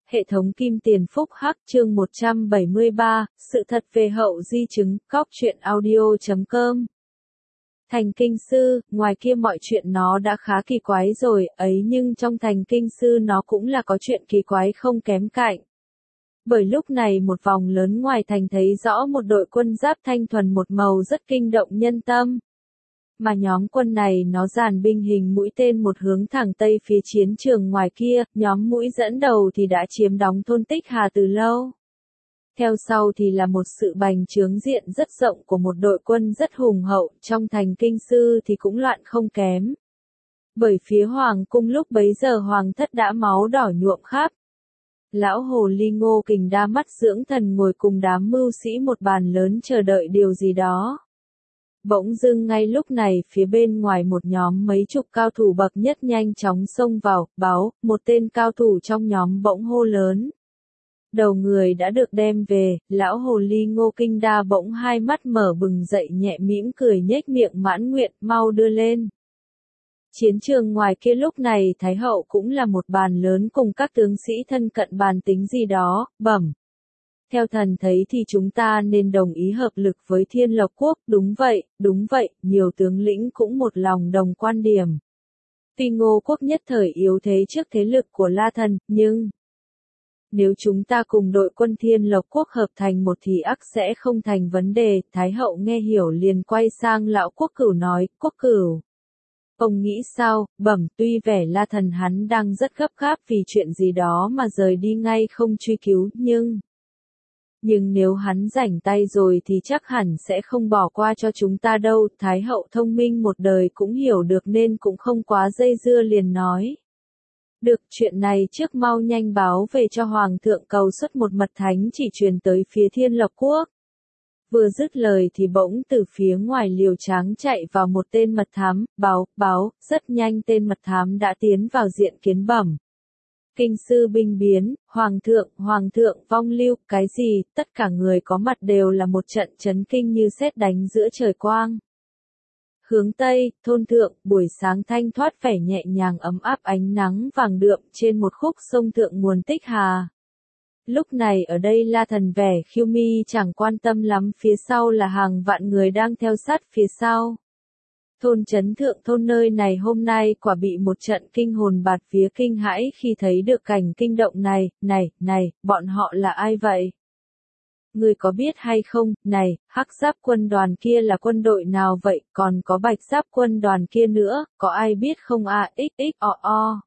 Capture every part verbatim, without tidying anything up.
Hệ thống Kim Tiền Phúc Hắc chương một trăm bảy mươi ba, sự thật về hậu di chứng, cóc truyện audio chấm com. Thành kinh sư, ngoài kia mọi chuyện nó đã khá kỳ quái rồi, ấy nhưng trong thành kinh sư nó cũng là có chuyện kỳ quái không kém cạnh. Bởi lúc này một vòng lớn ngoài thành thấy rõ một đội quân giáp thanh thuần một màu rất kinh động nhân tâm. Mà nhóm quân này nó dàn binh hình mũi tên một hướng thẳng tây phía chiến trường ngoài kia, nhóm mũi dẫn đầu thì đã chiếm đóng thôn Tích Hà từ lâu. Theo sau thì là một sự bành trướng diện rất rộng của một đội quân rất hùng hậu, trong thành kinh sư thì cũng loạn không kém. Bởi phía hoàng cung lúc bấy giờ hoàng thất đã máu đỏ nhuộm khắp. Lão hồ ly Ngô Kình đa mắt dưỡng thần ngồi cùng đám mưu sĩ một bàn lớn chờ đợi điều gì đó. Bỗng dưng ngay lúc này phía bên ngoài một nhóm mấy chục cao thủ bậc nhất nhanh chóng xông vào, báo, một tên cao thủ trong nhóm bỗng hô lớn. Đầu người đã được đem về, lão hồ ly Ngô Kinh Đa bỗng hai mắt mở bừng dậy nhẹ mỉm cười nhếch miệng mãn nguyện, mau đưa lên. Chiến trường ngoài kia lúc này Thái hậu cũng là một bàn lớn cùng các tướng sĩ thân cận bàn tính gì đó, bẩm. Theo thần thấy thì chúng ta nên đồng ý hợp lực với Thiên Lộc Quốc, đúng vậy, đúng vậy, nhiều tướng lĩnh cũng một lòng đồng quan điểm. Tuy Ngô Quốc nhất thời yếu thế trước thế lực của La Thần, nhưng nếu chúng ta cùng đội quân Thiên Lộc Quốc hợp thành một thì ắt sẽ không thành vấn đề. Thái hậu nghe hiểu liền quay sang lão Quốc Cửu nói, Quốc Cửu. Ông nghĩ sao, bẩm, tuy vẻ La Thần hắn đang rất gấp gáp vì chuyện gì đó mà rời đi ngay không truy cứu, nhưng... Nhưng nếu hắn rảnh tay rồi thì chắc hẳn sẽ không bỏ qua cho chúng ta đâu. Thái hậu thông minh một đời cũng hiểu được nên cũng không quá dây dưa liền nói. Được, chuyện này trước mau nhanh báo về cho Hoàng thượng cầu xuất một mật thánh chỉ truyền tới phía Thiên Lộc Quốc. Vừa dứt lời thì bỗng từ phía ngoài liều tráng chạy vào một tên mật thám, báo, báo, rất nhanh tên mật thám đã tiến vào diện kiến bẩm. Kinh sư binh biến, hoàng thượng, hoàng thượng, vong lưu, cái gì, tất cả người có mặt đều là một trận chấn kinh như sét đánh giữa trời quang. Hướng Tây, thôn thượng, buổi sáng thanh thoát vẻ nhẹ nhàng ấm áp ánh nắng vàng đượm trên một khúc sông thượng nguồn Tích Hà. Lúc này ở đây La Thần vẻ khiêu mi chẳng quan tâm lắm, phía sau là hàng vạn người đang theo sát phía sau. Thôn trấn thượng thôn nơi này hôm nay quả bị một trận kinh hồn bạt vía kinh hãi khi thấy được cảnh kinh động này, này, này, bọn họ là ai vậy? Người có biết hay không, này, hắc giáp quân đoàn kia là quân đội nào vậy, còn có bạch giáp quân đoàn kia nữa, có ai biết không à, x x o o.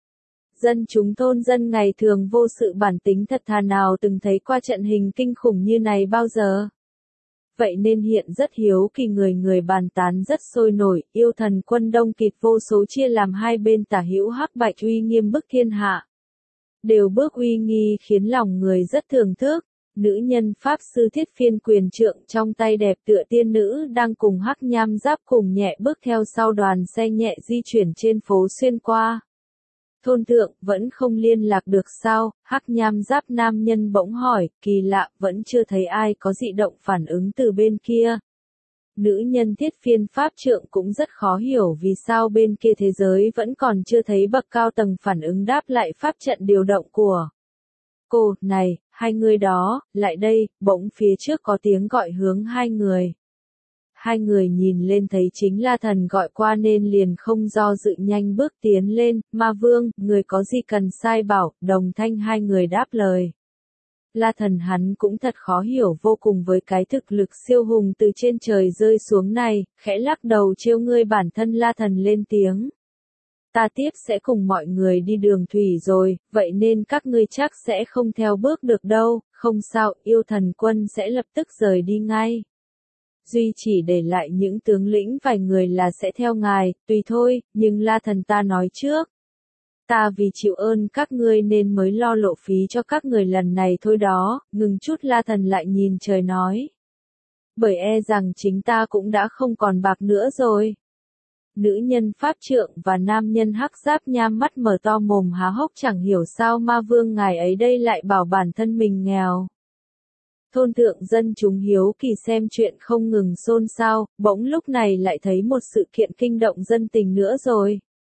Dân chúng thôn dân ngày thường vô sự bản tính thật thà nào từng thấy qua trận hình kinh khủng như này bao giờ? Vậy nên hiện rất hiếu kỳ người người bàn tán rất sôi nổi, yêu thần quân đông kịt vô số chia làm hai bên tả hữu hắc bạch uy nghiêm bức thiên hạ. Đều bước uy nghi khiến lòng người rất thưởng thức, nữ nhân pháp sư Thiết Phiên quyền trượng trong tay đẹp tựa tiên nữ đang cùng hắc nham giáp cùng nhẹ bước theo sau đoàn xe nhẹ di chuyển trên phố xuyên qua. Thôn thượng, vẫn không liên lạc được sao, hắc nham giáp nam nhân bỗng hỏi, kỳ lạ, vẫn chưa thấy ai có dị động phản ứng từ bên kia. Nữ nhân Thiết Phiên pháp trượng cũng rất khó hiểu vì sao bên kia thế giới vẫn còn chưa thấy bậc cao tầng phản ứng đáp lại pháp trận điều động của cô, này, hai người đó, lại đây, bỗng phía trước có tiếng gọi hướng hai người. Hai người nhìn lên thấy chính La Thần gọi qua nên liền không do dự nhanh bước tiến lên, Ma Vương, người có gì cần sai bảo, đồng thanh hai người đáp lời. La Thần hắn cũng thật khó hiểu vô cùng với cái thực lực siêu hùng từ trên trời rơi xuống này, khẽ lắc đầu trêu ngươi bản thân La Thần lên tiếng. Ta tiếp sẽ cùng mọi người đi đường thủy rồi, vậy nên các ngươi chắc sẽ không theo bước được đâu, không sao, yêu thần quân sẽ lập tức rời đi ngay. Duy chỉ để lại những tướng lĩnh vài người là sẽ theo ngài, tùy thôi, nhưng La Thần ta nói trước. Ta vì chịu ơn các ngươi nên mới lo lộ phí cho các người lần này thôi đó, ngừng chút La Thần lại nhìn trời nói. Bởi e rằng chính ta cũng đã không còn bạc nữa rồi. Nữ nhân pháp trượng và nam nhân hắc giáp nham mắt mở to mồm há hốc chẳng hiểu sao Ma Vương ngài ấy đây lại bảo bản thân mình nghèo. Thôn thượng dân chúng hiếu kỳ xem chuyện không ngừng xôn xao, bỗng lúc này lại thấy một sự kiện kinh động dân tình nữa rồi.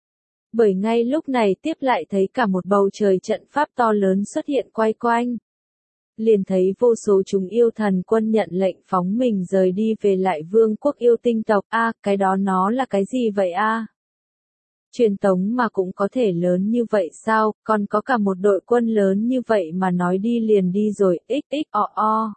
Bởi ngay lúc này tiếp lại thấy cả một bầu trời trận pháp to lớn xuất hiện quay quanh. Liền thấy vô số chúng yêu thần quân nhận lệnh phóng mình rời đi về lại vương quốc yêu tinh tộc. A, cái đó nó là cái gì vậy a? Truyền tống mà cũng có thể lớn như vậy sao, còn có cả một đội quân lớn như vậy mà nói đi liền đi rồi, xx o o.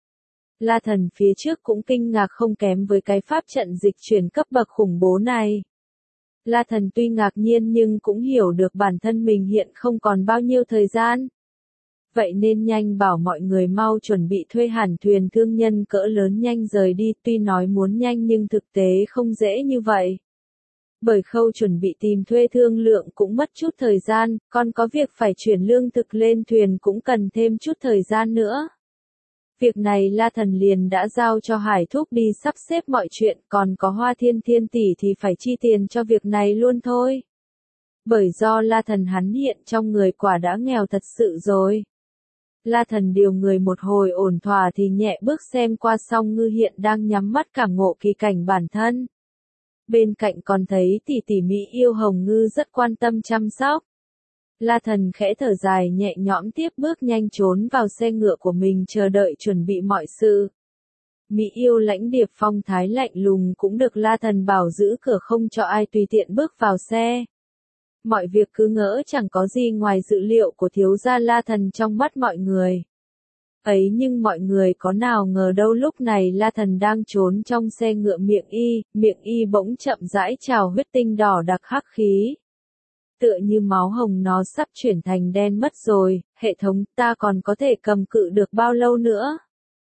La Thần phía trước cũng kinh ngạc không kém với cái pháp trận dịch chuyển cấp bậc khủng bố này. La Thần tuy ngạc nhiên nhưng cũng hiểu được bản thân mình hiện không còn bao nhiêu thời gian. Vậy nên nhanh bảo mọi người mau chuẩn bị thuê hẳn thuyền thương nhân cỡ lớn nhanh rời đi, tuy nói muốn nhanh nhưng thực tế không dễ như vậy. Bởi khâu chuẩn bị tìm thuê thương lượng cũng mất chút thời gian, còn có việc phải chuyển lương thực lên thuyền cũng cần thêm chút thời gian nữa. Việc này La Thần liền đã giao cho Hải Thúc đi sắp xếp mọi chuyện, còn có Hoa Thiên Thiên tỷ thì phải chi tiền cho việc này luôn thôi. Bởi do La Thần hắn hiện trong người quả đã nghèo thật sự rồi. La Thần điều người một hồi ổn thỏa thì nhẹ bước xem qua Song Ngư hiện đang nhắm mắt cảm ngộ kỳ cảnh bản thân. Bên cạnh còn thấy tỷ tỷ Mỹ yêu Hồng Ngư rất quan tâm chăm sóc. La Thần khẽ thở dài nhẹ nhõm tiếp bước nhanh trốn vào xe ngựa của mình chờ đợi chuẩn bị mọi sự. Mỹ yêu Lãnh Điệp phong thái lạnh lùng cũng được La Thần bảo giữ cửa không cho ai tùy tiện bước vào xe. Mọi việc cứ ngỡ chẳng có gì ngoài dự liệu của thiếu gia La Thần trong mắt mọi người. Ấy nhưng mọi người có nào ngờ đâu lúc này La Thần đang trốn trong xe ngựa miệng y, miệng y bỗng chậm rãi trào huyết tinh đỏ đặc hắc khí. Tựa như máu hồng nó sắp chuyển thành đen mất rồi, hệ thống ta còn có thể cầm cự được bao lâu nữa?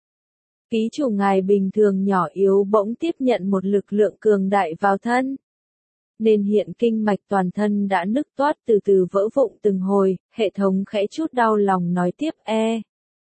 Ký chủ ngài bình thường nhỏ yếu bỗng tiếp nhận một lực lượng cường đại vào thân. Nên hiện kinh mạch toàn thân đã nứt toát từ từ vỡ vụn từng hồi, hệ thống khẽ chút đau lòng nói tiếp e.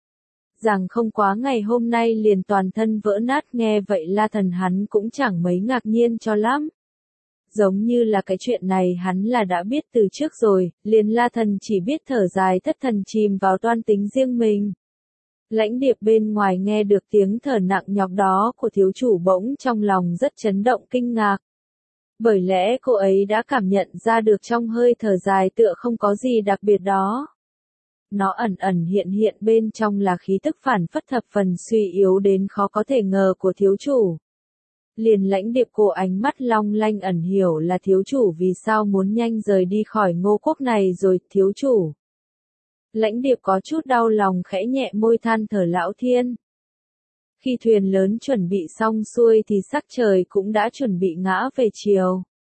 Rằng không quá ngày hôm nay liền toàn thân vỡ nát nghe vậy La Thần hắn cũng chẳng mấy ngạc nhiên cho lắm. Giống như là cái chuyện này hắn là đã biết từ trước rồi, liền La Thần chỉ biết thở dài thất thần chìm vào toan tính riêng mình. Lãnh Điệp bên ngoài nghe được tiếng thở nặng nhọc đó của thiếu chủ bỗng trong lòng rất chấn động kinh ngạc. Bởi lẽ cô ấy đã cảm nhận ra được trong hơi thở dài tựa không có gì đặc biệt đó. Nó ẩn ẩn hiện hiện bên trong là khí tức phản phất thập phần suy yếu đến khó có thể ngờ của thiếu chủ. Liền Lãnh Điệp cô ánh mắt long lanh ẩn hiểu là thiếu chủ vì sao muốn nhanh rời đi khỏi Ngô quốc này rồi, thiếu chủ. Lãnh Điệp có chút đau lòng khẽ nhẹ môi than thở lão thiên. Khi thuyền lớn chuẩn bị xong xuôi thì sắc trời cũng đã chuẩn bị ngã về chiều.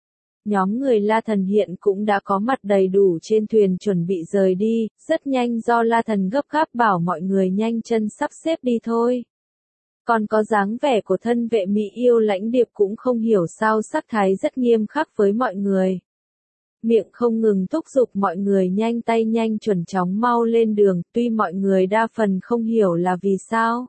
Nhóm người La Thần hiện cũng đã có mặt đầy đủ trên thuyền chuẩn bị rời đi, rất nhanh do La Thần gấp gáp bảo mọi người nhanh chân sắp xếp đi thôi. Còn có dáng vẻ của thân vệ Mỹ yêu Lãnh Điệp cũng không hiểu sao sắc thái rất nghiêm khắc với mọi người. Miệng không ngừng thúc giục mọi người nhanh tay nhanh chuẩn chóng mau lên đường, tuy mọi người đa phần không hiểu là vì sao.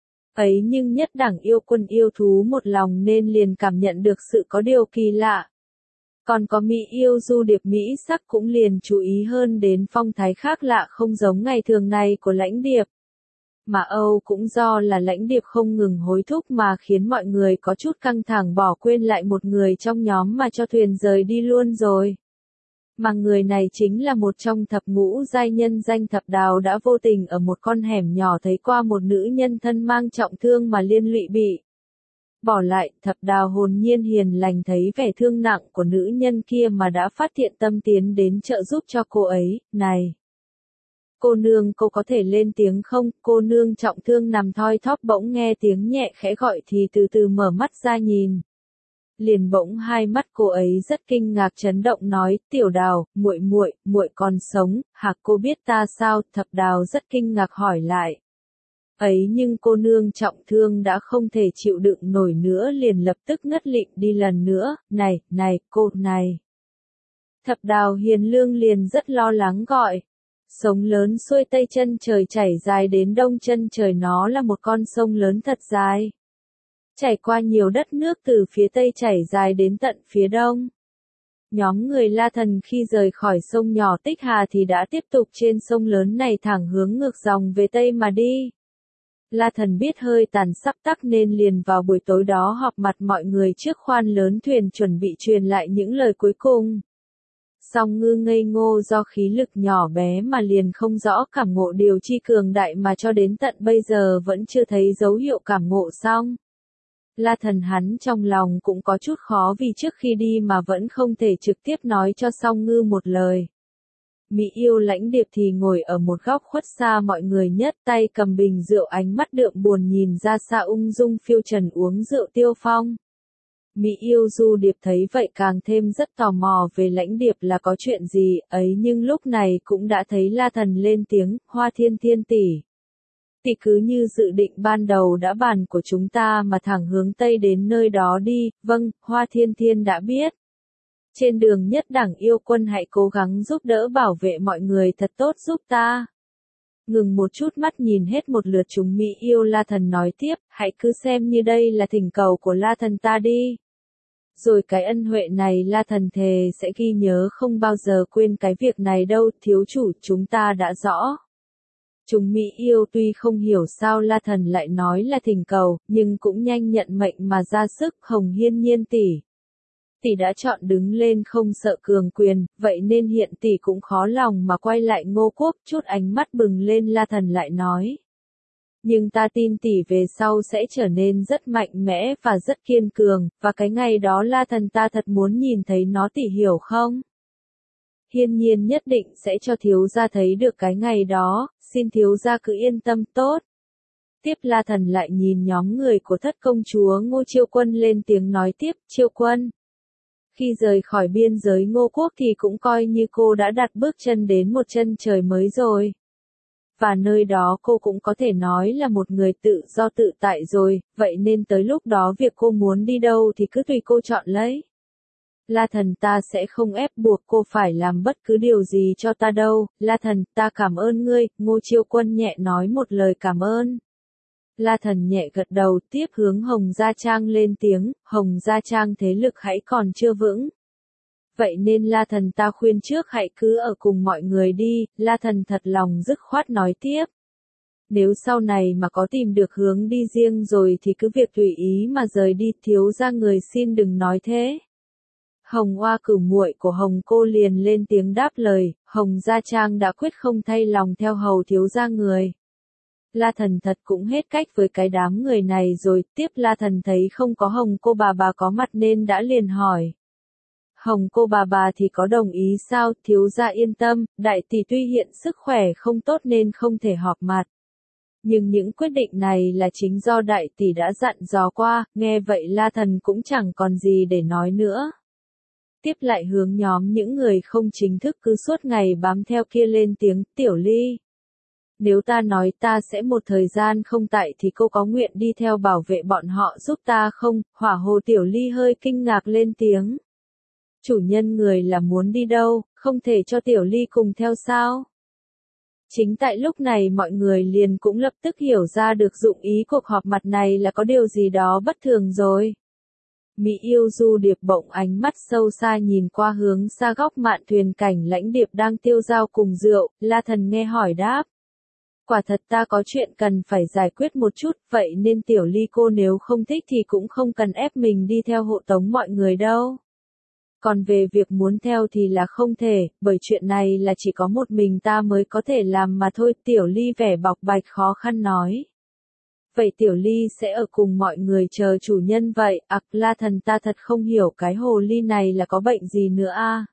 Ấy nhưng nhất đẳng yêu quân yêu thú một lòng nên liền cảm nhận được sự có điều kỳ lạ. Còn có Mỹ yêu du điệp Mỹ sắc cũng liền chú ý hơn đến phong thái khác lạ không giống ngày thường này của Lãnh Điệp. Mà Âu cũng do là Lãnh Điệp không ngừng hối thúc mà khiến mọi người có chút căng thẳng bỏ quên lại một người trong nhóm mà cho thuyền rời đi luôn rồi. Mà người này chính là một trong thập ngũ giai nhân danh Thập Đào đã vô tình ở một con hẻm nhỏ thấy qua một nữ nhân thân mang trọng thương mà liên lụy bị. Bỏ lại, Thập Đào hồn nhiên hiền lành thấy vẻ thương nặng của nữ nhân kia mà đã phát thiện tâm tiến đến trợ giúp cho cô ấy, này. Cô nương cô có thể lên tiếng không, cô nương trọng thương nằm thoi thóp bỗng nghe tiếng nhẹ khẽ gọi thì từ từ mở mắt ra nhìn. Liền bỗng hai mắt cô ấy rất kinh ngạc chấn động nói, Tiểu Đào, muội muội, muội còn sống, hả cô biết ta sao? Thập Đào rất kinh ngạc hỏi lại. Ấy nhưng cô nương trọng thương đã không thể chịu đựng nổi nữa liền lập tức ngất lịm đi lần nữa, này, này, cô, này. Thập Đào hiền lương liền rất lo lắng gọi. Sông lớn xuôi tây chân trời chảy dài đến đông chân trời nó là một con sông lớn thật dài. Chảy qua nhiều đất nước từ phía tây chảy dài đến tận phía đông. Nhóm người La Thần khi rời khỏi sông nhỏ Tích Hà thì đã tiếp tục trên sông lớn này thẳng hướng ngược dòng về tây mà đi. La Thần biết hơi tàn sắp tắc nên liền vào buổi tối đó họp mặt mọi người trước khoan lớn thuyền chuẩn bị truyền lại những lời cuối cùng. Song Ngư ngây ngô do khí lực nhỏ bé mà liền không rõ cảm ngộ điều chi cường đại mà cho đến tận bây giờ vẫn chưa thấy dấu hiệu cảm ngộ xong. La Thần hắn trong lòng cũng có chút khó vì trước khi đi mà vẫn không thể trực tiếp nói cho Song Ngư một lời. Mỹ yêu lãnh điệp thì ngồi ở một góc khuất xa mọi người nhất, tay cầm bình rượu, ánh mắt đượm buồn nhìn ra xa ung dung phiêu trần uống rượu tiêu phong. Mỹ yêu du điệp thấy vậy càng thêm rất tò mò về lãnh điệp là có chuyện gì ấy, nhưng lúc này cũng đã thấy La Thần lên tiếng, Hoa Thiên Thiên tỷ. Tỷ cứ như dự định ban đầu đã bàn của chúng ta mà thẳng hướng Tây đến nơi đó đi. Vâng, Hoa Thiên Thiên đã biết. Trên đường nhất đẳng yêu quân hãy cố gắng giúp đỡ bảo vệ mọi người thật tốt giúp ta. Ngừng một chút, mắt nhìn hết một lượt chúng Mỹ yêu, La Thần nói tiếp, hãy cứ xem như đây là thỉnh cầu của La Thần ta đi. Rồi cái ân huệ này La Thần thề sẽ ghi nhớ không bao giờ quên cái việc này đâu. Thiếu chủ, chúng ta đã rõ. Chúng Mỹ yêu tuy không hiểu sao La Thần lại nói là thỉnh cầu, nhưng cũng nhanh nhận mệnh mà ra sức. Hồng Hiên Nhiên tỷ. Tỷ đã chọn đứng lên không sợ cường quyền, vậy nên hiện tỷ cũng khó lòng mà quay lại Ngô Quốc. Chút ánh mắt bừng lên, La Thần lại nói. Nhưng ta tin tỷ về sau sẽ trở nên rất mạnh mẽ và rất kiên cường, và cái ngày đó La Thần ta thật muốn nhìn thấy nó, tỷ hiểu không? Hiên nhiên nhất định sẽ cho thiếu gia thấy được cái ngày đó, xin thiếu gia cứ yên tâm tốt. Tiếp La Thần lại nhìn nhóm người của thất công chúa Ngô Chiêu Quân lên tiếng nói tiếp, Chiêu Quân. Khi rời khỏi biên giới Ngô Quốc thì cũng coi như cô đã đặt bước chân đến một chân trời mới rồi. Và nơi đó cô cũng có thể nói là một người tự do tự tại rồi, vậy nên tới lúc đó việc cô muốn đi đâu thì cứ tùy cô chọn lấy. La Thần ta sẽ không ép buộc cô phải làm bất cứ điều gì cho ta đâu. La Thần, ta cảm ơn ngươi. Ngô Chiêu Quân nhẹ nói một lời cảm ơn. La Thần nhẹ gật đầu, tiếp hướng Hồng Gia Trang lên tiếng, Hồng Gia Trang thế lực hãy còn chưa vững. Vậy nên La Thần ta khuyên trước hãy cứ ở cùng mọi người đi. La Thần thật lòng dứt khoát nói tiếp. Nếu sau này mà có tìm được hướng đi riêng rồi thì cứ việc tùy ý mà rời đi, thiếu gia người xin đừng nói thế. Hồng Oa cửu muội của Hồng cô liền lên tiếng đáp lời, Hồng Gia Trang đã quyết không thay lòng theo hầu thiếu gia người. La Thần thật cũng hết cách với cái đám người này rồi. Tiếp La Thần thấy không có Hồng cô bà bà có mặt nên đã liền hỏi. Hồng cô bà bà thì có đồng ý sao? Thiếu gia yên tâm, đại tỷ tuy hiện sức khỏe không tốt nên không thể họp mặt. Nhưng những quyết định này là chính do đại tỷ đã dặn dò qua. Nghe vậy La Thần cũng chẳng còn gì để nói nữa. Tiếp lại hướng nhóm những người không chính thức cứ suốt ngày bám theo kia lên tiếng, Tiểu Ly. Nếu ta nói ta sẽ một thời gian không tại thì cô có nguyện đi theo bảo vệ bọn họ giúp ta không? Hỏa Hồ Tiểu Ly hơi kinh ngạc lên tiếng. Chủ nhân người là muốn đi đâu, không thể cho Tiểu Ly cùng theo sao? Chính tại lúc này mọi người liền cũng lập tức hiểu ra được dụng ý cuộc họp mặt này là có điều gì đó bất thường rồi. Mỹ yêu du điệp bỗng ánh mắt sâu xa nhìn qua hướng xa góc mạn thuyền cảnh lãnh điệp đang tiêu dao cùng rượu. La Thần nghe hỏi đáp. Quả thật ta có chuyện cần phải giải quyết một chút, vậy nên Tiểu Ly cô nếu không thích thì cũng không cần ép mình đi theo hộ tống mọi người đâu. Còn về việc muốn theo thì là không thể, bởi chuyện này là chỉ có một mình ta mới có thể làm mà thôi. Tiểu Ly vẻ bộc bạch khó khăn nói. Vậy Tiểu Ly sẽ ở cùng mọi người chờ chủ nhân vậy? Ặc, La Thần ta thật không hiểu cái hồ ly này là có bệnh gì nữa a?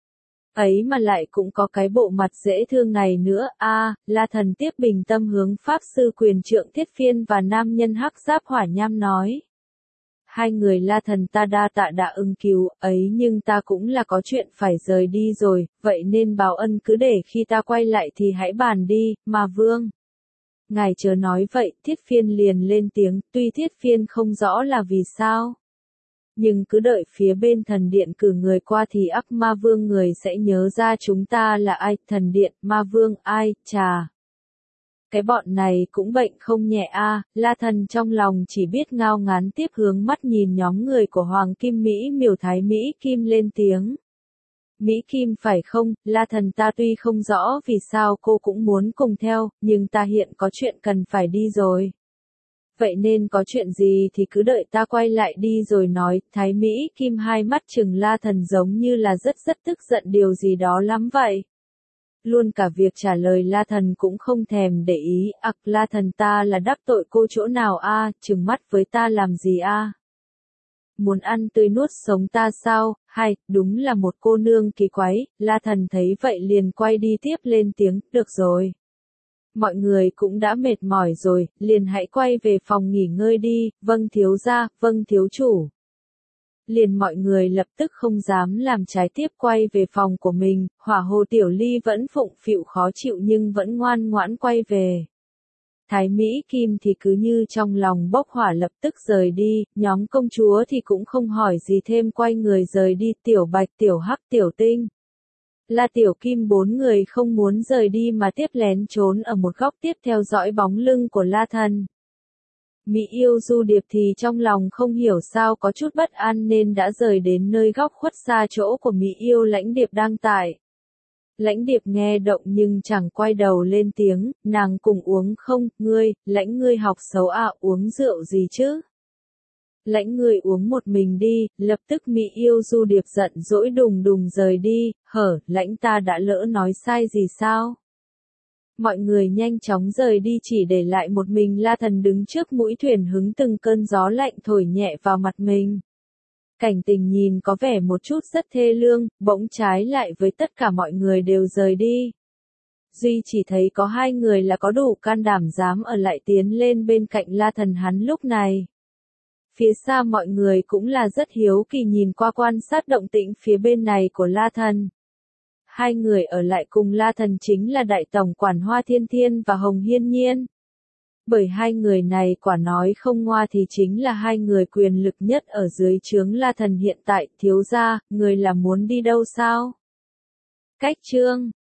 Ấy mà lại cũng có cái bộ mặt dễ thương này nữa a. À, La Thần tiếp bình tâm hướng Pháp Sư Quyền Trượng Thiết Phiên và nam nhân hắc giáp hỏa nham nói. Hai người La Thần ta đa tạ đã ưng cứu, ấy nhưng ta cũng là có chuyện phải rời đi rồi, vậy nên báo ân cứ để khi ta quay lại thì hãy bàn đi, mà Vương. Ngài chớ nói vậy, Thiết Phiên liền lên tiếng, tuy Thiết Phiên không rõ là vì sao. Nhưng cứ đợi phía bên thần điện cử người qua thì ắt ma vương người sẽ nhớ ra chúng ta là ai. Thần điện, ma vương, ai, chà. Cái bọn này cũng bệnh không nhẹ a. À. La Thần trong lòng chỉ biết ngao ngán, tiếp hướng mắt nhìn nhóm người của Hoàng Kim Mỹ miều Thái Mỹ Kim lên tiếng. Mỹ Kim phải không? La Thần ta tuy không rõ vì sao cô cũng muốn cùng theo, nhưng ta hiện có chuyện cần phải đi rồi. Vậy nên có chuyện gì thì cứ đợi ta quay lại đi rồi nói. Thái Mỹ Kim hai mắt trừng La Thần giống như là rất rất tức giận điều gì đó lắm vậy. Luôn cả việc trả lời La Thần cũng không thèm để ý. Ặc La Thần, ta là đắc tội cô chỗ nào a, trừng mắt với ta làm gì a? Muốn ăn tươi nuốt sống ta sao? Hay, đúng là một cô nương kỳ quái. La Thần thấy vậy liền quay đi tiếp lên tiếng, được rồi. Mọi người cũng đã mệt mỏi rồi, liền hãy quay về phòng nghỉ ngơi đi. Vâng thiếu gia, vâng thiếu chủ. Liền mọi người lập tức không dám làm trái, tiếp quay về phòng của mình. Hỏa Hồ Tiểu Ly vẫn phụng phịu khó chịu nhưng vẫn ngoan ngoãn quay về. Thái Mỹ Kim thì cứ như trong lòng bốc hỏa lập tức rời đi, nhóm công chúa thì cũng không hỏi gì thêm quay người rời đi. Tiểu Bạch, Tiểu Hắc, Tiểu Tinh, La Tiểu Kim bốn người không muốn rời đi mà tiếp lén trốn ở một góc tiếp theo dõi bóng lưng của La Thần. Mỹ Yêu Du Điệp thì trong lòng không hiểu sao có chút bất an nên đã rời đến nơi góc khuất xa chỗ của Mỹ Yêu Lãnh Điệp đang tại. Lãnh Điệp nghe động nhưng chẳng quay đầu lên tiếng, nàng cùng uống không, ngươi, lãnh ngươi học xấu à, uống rượu gì chứ? Lãnh ngươi uống một mình đi. Lập tức Mỹ Yêu Du Điệp giận dỗi đùng đùng rời đi. Hở, lãnh ta đã lỡ nói sai gì sao? Mọi người nhanh chóng rời đi chỉ để lại một mình La Thần đứng trước mũi thuyền hứng từng cơn gió lạnh thổi nhẹ vào mặt mình. Cảnh tình nhìn có vẻ một chút rất thê lương, bỗng trái lại với tất cả mọi người đều rời đi. Duy chỉ thấy có hai người là có đủ can đảm dám ở lại tiến lên bên cạnh La Thần hắn lúc này. Phía xa mọi người cũng là rất hiếu kỳ nhìn qua quan sát động tĩnh phía bên này của La Thần. Hai người ở lại cùng La Thần chính là Đại Tổng quản Hoa Thiên Thiên và Hồng Hiên Nhiên. Bởi hai người này quả nói không ngoa thì chính là hai người quyền lực nhất ở dưới trướng La Thần hiện tại. Thiếu gia, người là muốn đi đâu sao? Cách chương